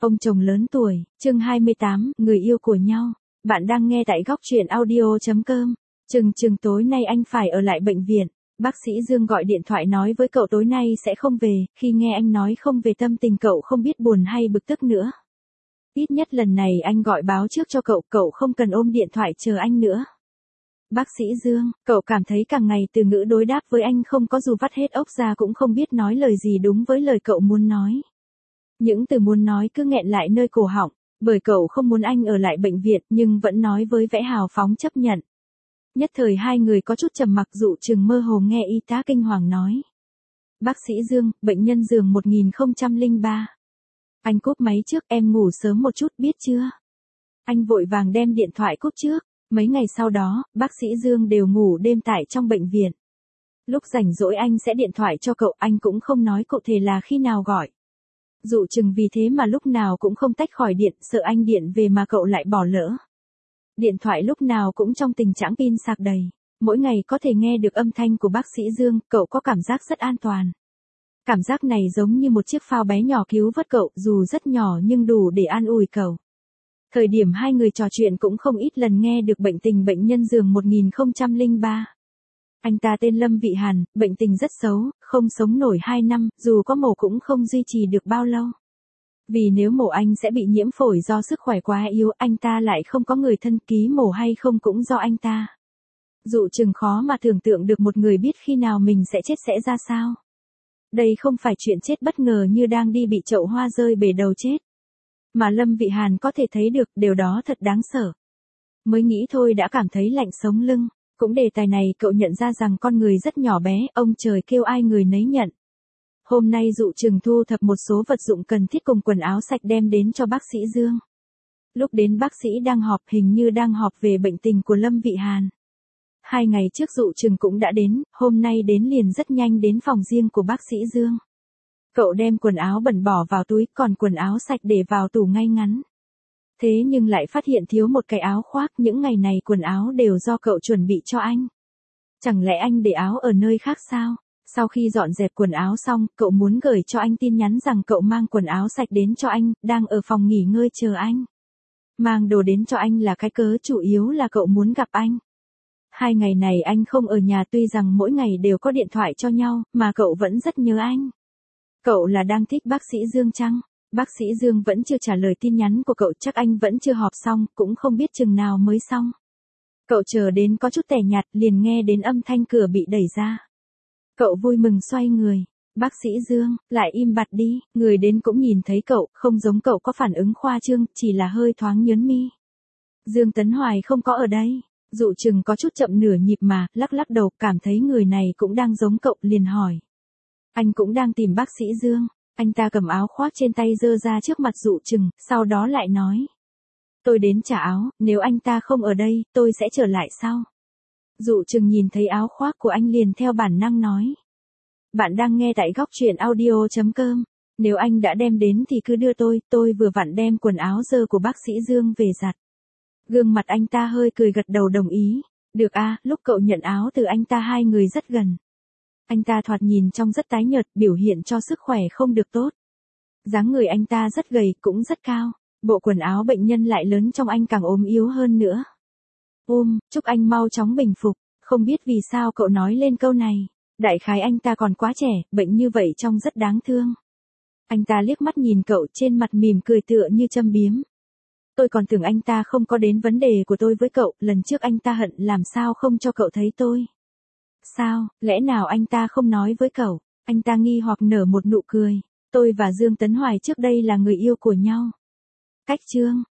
Ông chồng lớn tuổi, chương 28, người yêu của nhau. Bạn đang nghe tại góc truyện audio.com. Chừng tối nay anh phải ở lại bệnh viện. Bác sĩ Dương gọi điện thoại nói với cậu tối nay sẽ không về, khi nghe anh nói không về tâm tình cậu không biết buồn hay bực tức nữa. Ít nhất lần này anh gọi báo trước cho cậu không cần ôm điện thoại chờ anh nữa. Bác sĩ Dương, cậu cảm thấy càng ngày từ ngữ đối đáp với anh không có dù vắt hết óc ra cũng không biết nói lời gì đúng với lời cậu muốn nói. Những từ muốn nói cứ nghẹn lại nơi cổ họng, bởi cậu không muốn anh ở lại bệnh viện nhưng vẫn nói với vẻ hào phóng chấp nhận. Nhất thời hai người có chút trầm mặc dụ chừng mơ hồ nghe y tá kinh hoàng nói. Bác sĩ Dương, bệnh nhân giường 1003. Anh cúp máy trước, em ngủ sớm một chút biết chưa? Anh vội vàng đem điện thoại cúp trước. Mấy ngày sau đó, bác sĩ Dương đều ngủ đêm tại trong bệnh viện. Lúc rảnh rỗi anh sẽ điện thoại cho cậu, anh cũng không nói cụ thể là khi nào gọi. Dụ chừng vì thế mà lúc nào cũng không tách khỏi điện, sợ anh điện về mà cậu lại bỏ lỡ. Điện thoại lúc nào cũng trong tình trạng pin sạc đầy. Mỗi ngày có thể nghe được âm thanh của bác sĩ Dương, cậu có cảm giác rất an toàn. Cảm giác này giống như một chiếc phao bé nhỏ cứu vớt cậu, dù rất nhỏ nhưng đủ để an ủi cậu. Thời điểm hai người trò chuyện cũng không ít lần nghe được bệnh tình bệnh nhân giường 1003. Anh ta tên Lâm Vị Hàn, bệnh tình rất xấu, không sống nổi 2 năm, dù có mổ cũng không duy trì được bao lâu. Vì nếu mổ anh sẽ bị nhiễm phổi do sức khỏe quá yếu, anh ta lại không có người thân, ký mổ hay không cũng do anh ta. Dụ chừng khó mà tưởng tượng được một người biết khi nào mình sẽ chết sẽ ra sao. Đây không phải chuyện chết bất ngờ như đang đi bị chậu hoa rơi bể đầu chết. Mà Lâm Vị Hàn có thể thấy được, điều đó thật đáng sợ. Mới nghĩ thôi đã cảm thấy lạnh sống lưng. Cũng đề tài này cậu nhận ra rằng con người rất nhỏ bé, ông trời kêu ai người nấy nhận. Hôm nay dụ chừng thu thập một số vật dụng cần thiết cùng quần áo sạch đem đến cho bác sĩ Dương. Lúc đến bác sĩ đang họp, hình như đang họp về bệnh tình của Lâm Vị Hàn. 2 ngày trước dụ chừng cũng đã đến, hôm nay đến liền rất nhanh đến phòng riêng của bác sĩ Dương. Cậu đem quần áo bẩn bỏ vào túi, còn quần áo sạch để vào tủ ngay ngắn. Thế nhưng lại phát hiện thiếu một cái áo khoác, những ngày này quần áo đều do cậu chuẩn bị cho anh. Chẳng lẽ anh để áo ở nơi khác sao? Sau khi dọn dẹp quần áo xong, cậu muốn gửi cho anh tin nhắn rằng cậu mang quần áo sạch đến cho anh, đang ở phòng nghỉ ngơi chờ anh. Mang đồ đến cho anh là cái cớ chủ yếu là cậu muốn gặp anh. 2 ngày này anh không ở nhà, tuy rằng mỗi ngày đều có điện thoại cho nhau, mà cậu vẫn rất nhớ anh. Cậu là đang thích bác sĩ Dương chăng? Bác sĩ Dương vẫn chưa trả lời tin nhắn của cậu, chắc anh vẫn chưa họp xong, cũng không biết chừng nào mới xong. Cậu chờ đến có chút tẻ nhạt, liền nghe đến âm thanh cửa bị đẩy ra. Cậu vui mừng xoay người. Bác sĩ Dương, lại im bặt đi, người đến cũng nhìn thấy cậu, không giống cậu có phản ứng khoa trương, chỉ là hơi thoáng nhớn mi. Dương Tấn Hoài không có ở đây. Dụ chừng có chút chậm nửa nhịp mà, lắc đầu, cảm thấy người này cũng đang giống cậu, liền hỏi. Anh cũng đang tìm bác sĩ Dương. Anh ta cầm áo khoác trên tay giơ ra trước mặt dụ chừng, sau đó lại nói. Tôi đến trả áo, nếu anh ta không ở đây, tôi sẽ trở lại sau. Dụ chừng nhìn thấy áo khoác của anh liền theo bản năng nói. Bạn đang nghe tại góc truyện audio.com. Nếu anh đã đem đến thì cứ đưa tôi vừa vặn đem quần áo dơ của bác sĩ Dương về giặt. Gương mặt anh ta hơi cười gật đầu đồng ý. Được à, lúc cậu nhận áo từ anh ta hai người rất gần. Anh ta thoạt nhìn trông rất tái nhợt, biểu hiện cho sức khỏe không được tốt. Dáng người anh ta rất gầy, cũng rất cao. Bộ quần áo bệnh nhân lại lớn trông anh càng ốm yếu hơn nữa. Chúc anh mau chóng bình phục. Không biết vì sao cậu nói lên câu này. Đại khái anh ta còn quá trẻ, bệnh như vậy trông rất đáng thương. Anh ta liếc mắt nhìn cậu, trên mặt mỉm cười tựa như châm biếm. Tôi còn tưởng anh ta không có đến vấn đề của tôi với cậu, lần trước anh ta hận làm sao không cho cậu thấy tôi. Sao, lẽ nào anh ta không nói với cậu? Anh ta nghi hoặc nở một nụ cười. Tôi và Dương Tấn Hoài trước đây là người yêu của nhau. Cách chương,